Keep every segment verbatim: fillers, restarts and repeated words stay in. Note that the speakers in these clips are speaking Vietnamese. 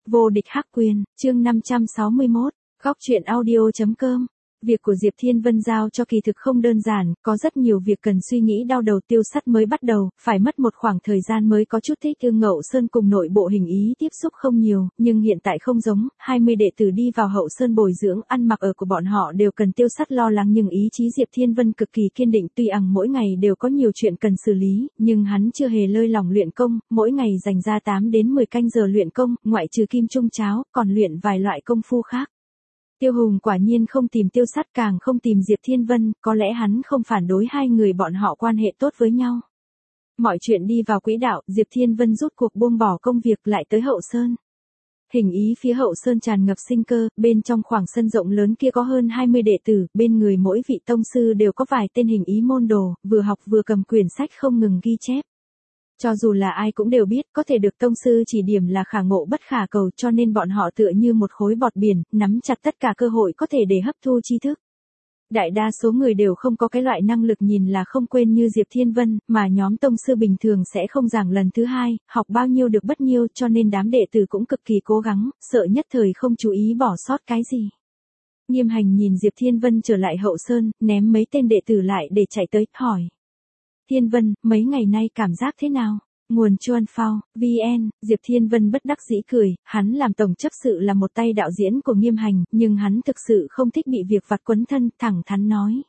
Vô địch hắc quyền, chương năm trăm sáu mươi mốt, góc truyện audio.com. Việc của Diệp Thiên Vân giao cho kỳ thực không đơn giản, có rất nhiều việc cần suy nghĩ đau đầu. Tiêu Sắt mới bắt đầu, phải mất một khoảng thời gian mới có chút thích ứng. Ngậu Sơn cùng nội bộ hình ý tiếp xúc không nhiều, nhưng hiện tại không giống, hai mươi đệ tử đi vào Hậu Sơn bồi dưỡng, ăn mặc ở của bọn họ đều cần Tiêu Sắt lo lắng, nhưng ý chí Diệp Thiên Vân cực kỳ kiên định. Tuy ằng mỗi ngày đều có nhiều chuyện cần xử lý, nhưng hắn chưa hề lơi lỏng luyện công, mỗi ngày dành ra tám đến mười canh giờ luyện công, ngoại trừ kim trung cháo, còn luyện vài loại công phu khác. Tiêu Hùng quả nhiên không tìm Tiêu Sắt, càng không tìm Diệp Thiên Vân, có lẽ hắn không phản đối hai người bọn họ quan hệ tốt với nhau. Mọi chuyện đi vào quỹ đạo, Diệp Thiên Vân rút cuộc buông bỏ công việc lại tới Hậu Sơn. Hình ý phía Hậu Sơn tràn ngập sinh cơ, bên trong khoảng sân rộng lớn kia có hơn hai mươi đệ tử, bên người mỗi vị tông sư đều có vài tên hình ý môn đồ, vừa học vừa cầm quyển sách không ngừng ghi chép. Cho dù là ai cũng đều biết, có thể được tông sư chỉ điểm là khả ngộ bất khả cầu, cho nên bọn họ tựa như một khối bọt biển, nắm chặt tất cả cơ hội có thể để hấp thu tri thức. Đại đa số người đều không có cái loại năng lực nhìn là không quên như Diệp Thiên Vân, mà nhóm tông sư bình thường sẽ không giảng lần thứ hai, học bao nhiêu được bấy nhiêu, cho nên đám đệ tử cũng cực kỳ cố gắng, sợ nhất thời không chú ý bỏ sót cái gì. Nghiêm Hành nhìn Diệp Thiên Vân trở lại Hậu Sơn, ném mấy tên đệ tử lại để chạy tới, hỏi. Thiên Vân, mấy ngày nay cảm giác thế nào? Nguồn Chuan Phao, vn, Diệp Thiên Vân bất đắc dĩ cười, hắn làm tổng chấp sự là một tay đạo diễn của Nghiêm Hành, nhưng hắn thực sự không thích bị việc vặt quấn thân, thẳng thắn nói.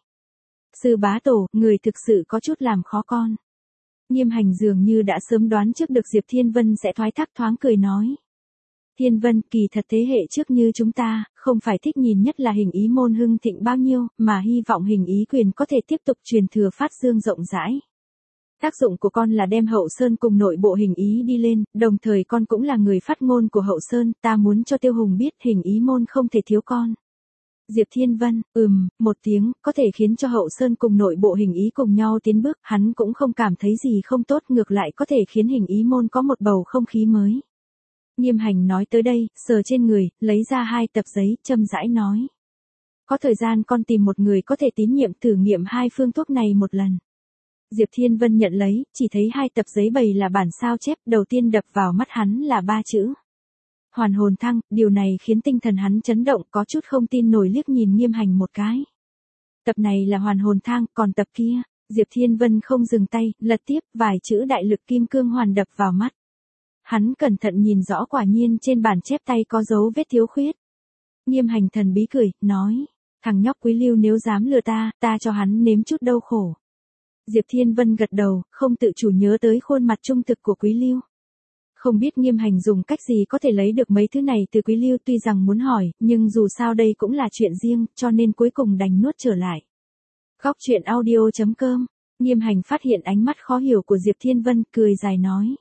Sư bá tổ, người thực sự có chút làm khó con. Nghiêm Hành dường như đã sớm đoán trước được Diệp Thiên Vân sẽ thoái thác, thoáng cười nói. Thiên Vân, kỳ thật thế hệ trước như chúng ta, không phải thích nhìn nhất là hình ý môn hưng thịnh bao nhiêu, mà hy vọng hình ý quyền có thể tiếp tục truyền thừa phát dương rộng rãi. Tác dụng của con là đem Hậu Sơn cùng nội bộ hình ý đi lên, đồng thời con cũng là người phát ngôn của Hậu Sơn, ta muốn cho Tiêu Hùng biết hình ý môn không thể thiếu con. Diệp Thiên Vân, ừm, một tiếng, có thể khiến cho Hậu Sơn cùng nội bộ hình ý cùng nhau tiến bước, hắn cũng không cảm thấy gì không tốt, ngược lại có thể khiến hình ý môn có một bầu không khí mới. Nghiêm Hành nói tới đây, sờ trên người, lấy ra hai tập giấy, châm rãi nói. Có thời gian con tìm một người có thể tín nhiệm thử nghiệm hai phương thuốc này một lần. Diệp Thiên Vân nhận lấy, chỉ thấy hai tập giấy bày là bản sao chép, đầu tiên đập vào mắt hắn là ba chữ. Hoàn hồn thăng, điều này khiến tinh thần hắn chấn động, có chút không tin nổi liếc nhìn Nghiêm Hành một cái. Tập này là hoàn hồn thang, còn tập kia, Diệp Thiên Vân không dừng tay, lật tiếp, vài chữ đại lực kim cương hoàn đập vào mắt. Hắn cẩn thận nhìn rõ, quả nhiên trên bản chép tay có dấu vết thiếu khuyết. Nghiêm Hành thần bí cười, nói, thằng nhóc Quý Lưu nếu dám lừa ta, ta cho hắn nếm chút đau khổ. Diệp Thiên Vân gật đầu, không tự chủ nhớ tới khuôn mặt trung thực của Quý Lưu. Không biết Nghiêm Hành dùng cách gì có thể lấy được mấy thứ này từ Quý Lưu, tuy rằng muốn hỏi, nhưng dù sao đây cũng là chuyện riêng, cho nên cuối cùng đành nuốt trở lại. Góc truyện audio.com, Nghiêm Hành phát hiện ánh mắt khó hiểu của Diệp Thiên Vân, cười dài nói.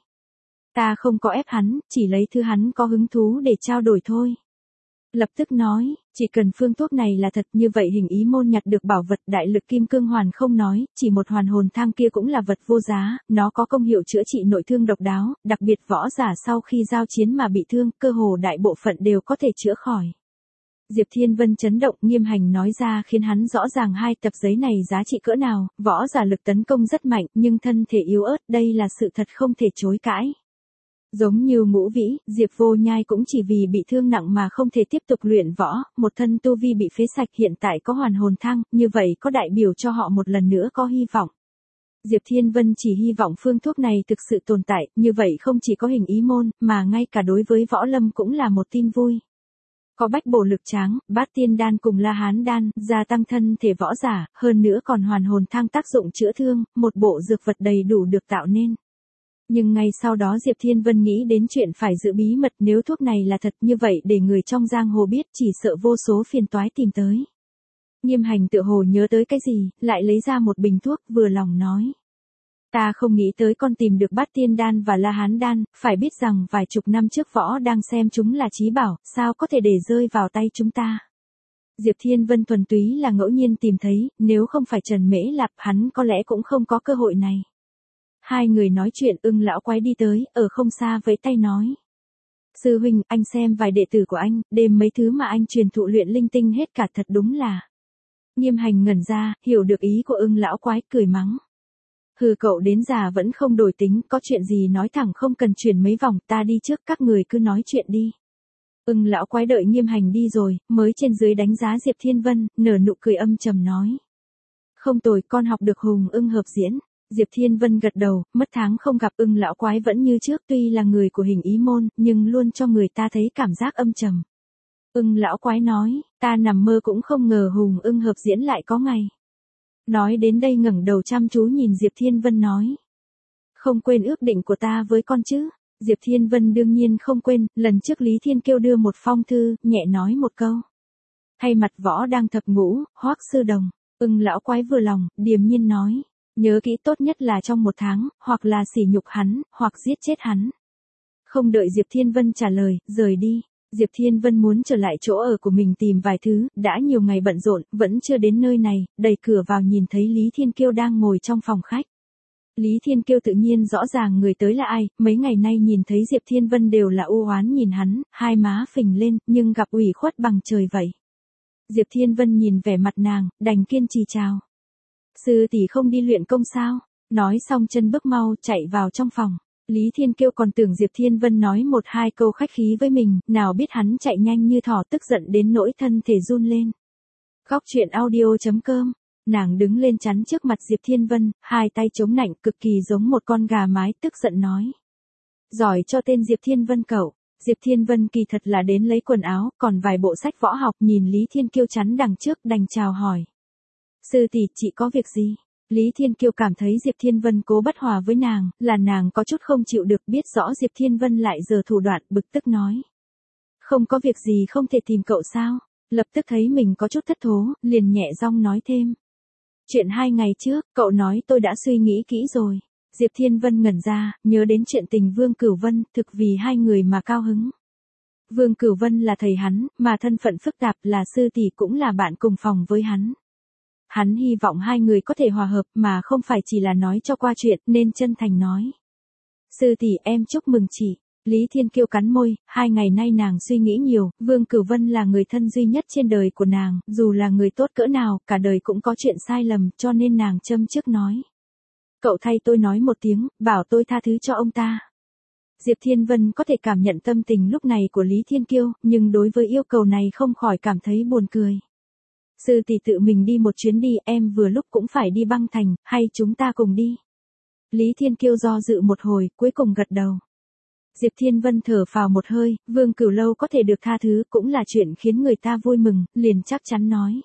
Ta không có ép hắn, chỉ lấy thứ hắn có hứng thú để trao đổi thôi. Lập tức nói, chỉ cần phương thuốc này là thật, như vậy hình ý môn nhặt được bảo vật đại lực kim cương hoàn không nói, chỉ một hoàn hồn thang kia cũng là vật vô giá, nó có công hiệu chữa trị nội thương độc đáo, đặc biệt võ giả sau khi giao chiến mà bị thương, cơ hồ đại bộ phận đều có thể chữa khỏi. Diệp Thiên Vân chấn động, Nghiêm Hành nói ra khiến hắn rõ ràng hai tập giấy này giá trị cỡ nào, võ giả lực tấn công rất mạnh, nhưng thân thể yếu ớt, đây là sự thật không thể chối cãi. Giống như Ngũ Vĩ, Diệp Vô Nhai cũng chỉ vì bị thương nặng mà không thể tiếp tục luyện võ, một thân tu vi bị phế sạch, hiện tại có hoàn hồn thang, như vậy có đại biểu cho họ một lần nữa có hy vọng. Diệp Thiên Vân chỉ hy vọng phương thuốc này thực sự tồn tại, như vậy không chỉ có hình ý môn, mà ngay cả đối với võ lâm cũng là một tin vui. Có bách bổ lực tráng, bát tiên đan cùng la hán đan, gia tăng thân thể võ giả, hơn nữa còn hoàn hồn thang tác dụng chữa thương, một bộ dược vật đầy đủ được tạo nên. Nhưng ngay sau đó Diệp Thiên Vân nghĩ đến chuyện phải giữ bí mật, nếu thuốc này là thật như vậy để người trong giang hồ biết, chỉ sợ vô số phiền toái tìm tới. Nghiêm Hành tựa hồ nhớ tới cái gì, lại lấy ra một bình thuốc, vừa lòng nói. Ta không nghĩ tới con tìm được bát tiên đan và la hán đan, phải biết rằng vài chục năm trước võ đang xem chúng là chí bảo, sao có thể để rơi vào tay chúng ta. Diệp Thiên Vân thuần túy là ngẫu nhiên tìm thấy, nếu không phải Trần Mễ Lạp hắn có lẽ cũng không có cơ hội này. Hai người nói chuyện, Ưng lão quái đi tới, ở không xa vẫy tay nói. Sư huynh, anh xem vài đệ tử của anh, đêm mấy thứ mà anh truyền thụ luyện linh tinh hết cả, thật đúng là. Nghiêm Hành ngẩn ra, hiểu được ý của Ưng lão quái, cười mắng. Hừ, cậu đến già vẫn không đổi tính, có chuyện gì nói thẳng không cần chuyển mấy vòng, ta đi trước, các người cứ nói chuyện đi. Ưng lão quái đợi Nghiêm Hành đi rồi, mới trên dưới đánh giá Diệp Thiên Vân, nở nụ cười âm trầm nói. Không tồi, con học được Hùng Ưng hợp diễn. Diệp Thiên Vân gật đầu, mất tháng không gặp Ưng lão quái vẫn như trước, tuy là người của Hình Ý môn, nhưng luôn cho người ta thấy cảm giác âm trầm. Ưng lão quái nói, ta nằm mơ cũng không ngờ Hùng Ưng hợp diễn lại có ngày. Nói đến đây ngẩng đầu chăm chú nhìn Diệp Thiên Vân nói. Không quên ước định của ta với con chứ? Diệp Thiên Vân đương nhiên không quên, lần trước Lý Thiên Kiêu đưa một phong thư, nhẹ nói một câu. Thay mặt võ đang thập ngũ, Hoắc sư đồng. Ưng lão quái vừa lòng, điềm nhiên nói. Nhớ kỹ, tốt nhất là trong một tháng, hoặc là sỉ nhục hắn, hoặc giết chết hắn. Không đợi Diệp Thiên Vân trả lời, rời đi. Diệp Thiên Vân muốn trở lại chỗ ở của mình tìm vài thứ, đã nhiều ngày bận rộn, vẫn chưa đến nơi này, đẩy cửa vào nhìn thấy Lý Thiên Kiêu đang ngồi trong phòng khách. Lý Thiên Kiêu tự nhiên rõ ràng người tới là ai, mấy ngày nay nhìn thấy Diệp Thiên Vân đều là u oán nhìn hắn, hai má phình lên, nhưng gặp ủy khuất bằng trời vậy. Diệp Thiên Vân nhìn vẻ mặt nàng, đành kiên trì chào. Sư tỷ không đi luyện công sao? Nói xong chân bước mau chạy vào trong phòng. Lý Thiên Kiêu còn tưởng Diệp Thiên Vân nói một hai câu khách khí với mình, nào biết hắn chạy nhanh như thỏ, tức giận đến nỗi thân thể run lên. Góc truyện audio chấm com. Nàng đứng lên chắn trước mặt Diệp Thiên Vân, hai tay chống nạnh cực kỳ giống một con gà mái, tức giận nói. Giỏi cho tên Diệp Thiên Vân cậu. Diệp Thiên Vân kỳ thật là đến lấy quần áo, còn vài bộ sách võ học, nhìn Lý Thiên Kiêu chắn đằng trước đành chào hỏi. Sư tỷ, chị có việc gì? Lý Thiên Kiêu cảm thấy Diệp Thiên Vân cố bất hòa với nàng, là nàng có chút không chịu được, biết rõ Diệp Thiên Vân lại giở thủ đoạn, bực tức nói. Không có việc gì không thể tìm cậu sao? Lập tức thấy mình có chút thất thố, liền nhẹ giọng nói thêm. Chuyện hai ngày trước, cậu nói tôi đã suy nghĩ kỹ rồi. Diệp Thiên Vân ngẩn ra, nhớ đến chuyện tình Vương Cửu Vân, thực vì hai người mà cao hứng. Vương Cửu Vân là thầy hắn, mà thân phận phức tạp, là sư tỷ cũng là bạn cùng phòng với hắn. Hắn hy vọng hai người có thể hòa hợp, mà không phải chỉ là nói cho qua chuyện, nên chân thành nói. Sư tỷ, em chúc mừng chị. Lý Thiên Kiêu cắn môi, hai ngày nay nàng suy nghĩ nhiều, Vương Cửu Vân là người thân duy nhất trên đời của nàng, dù là người tốt cỡ nào, cả đời cũng có chuyện sai lầm, cho nên nàng châm trước nói. Cậu thay tôi nói một tiếng, bảo tôi tha thứ cho ông ta. Diệp Thiên Vân có thể cảm nhận tâm tình lúc này của Lý Thiên Kiêu, nhưng đối với yêu cầu này không khỏi cảm thấy buồn cười. Sư tỷ tự mình đi một chuyến đi, em vừa lúc cũng phải đi băng thành, hay chúng ta cùng đi. Lý Thiên Kiêu do dự một hồi, cuối cùng gật đầu. Diệp Thiên Vân thở phào một hơi, Vương Cửu Lâu có thể được tha thứ cũng là chuyện khiến người ta vui mừng, liền chắc chắn nói.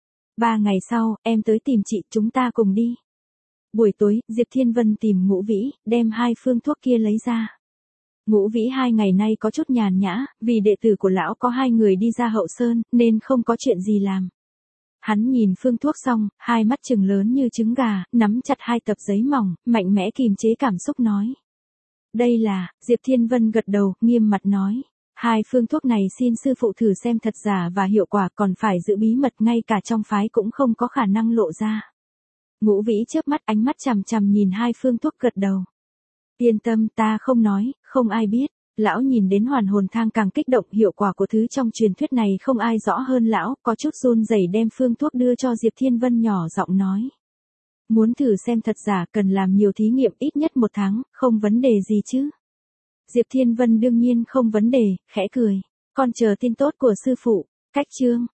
Ba ngày sau, em tới tìm chị, chúng ta cùng đi. Buổi tối, Diệp Thiên Vân tìm Ngũ Vĩ, đem hai phương thuốc kia lấy ra. Ngũ Vĩ hai ngày nay có chút nhàn nhã, vì đệ tử của lão có hai người đi ra hậu sơn, nên không có chuyện gì làm. Hắn nhìn phương thuốc xong, hai mắt trừng lớn như trứng gà, nắm chặt hai tập giấy mỏng, mạnh mẽ kìm chế cảm xúc nói. Đây là, Diệp Thiên Vân gật đầu, nghiêm mặt nói. Hai phương thuốc này xin sư phụ thử xem thật giả và hiệu quả, còn phải giữ bí mật, ngay cả trong phái cũng không có khả năng lộ ra. Ngũ Vĩ chớp mắt, ánh mắt chằm chằm nhìn hai phương thuốc, gật đầu. Yên tâm, ta không nói, không ai biết. Lão nhìn đến hoàn hồn thang càng kích động, hiệu quả của thứ trong truyền thuyết này không ai rõ hơn lão, có chút run rẩy đem phương thuốc đưa cho Diệp Thiên Vân, nhỏ giọng nói. Muốn thử xem thật giả cần làm nhiều thí nghiệm, ít nhất một tháng, không vấn đề gì chứ. Diệp Thiên Vân đương nhiên không vấn đề, khẽ cười. Con chờ tin tốt của sư phụ. Cách chương.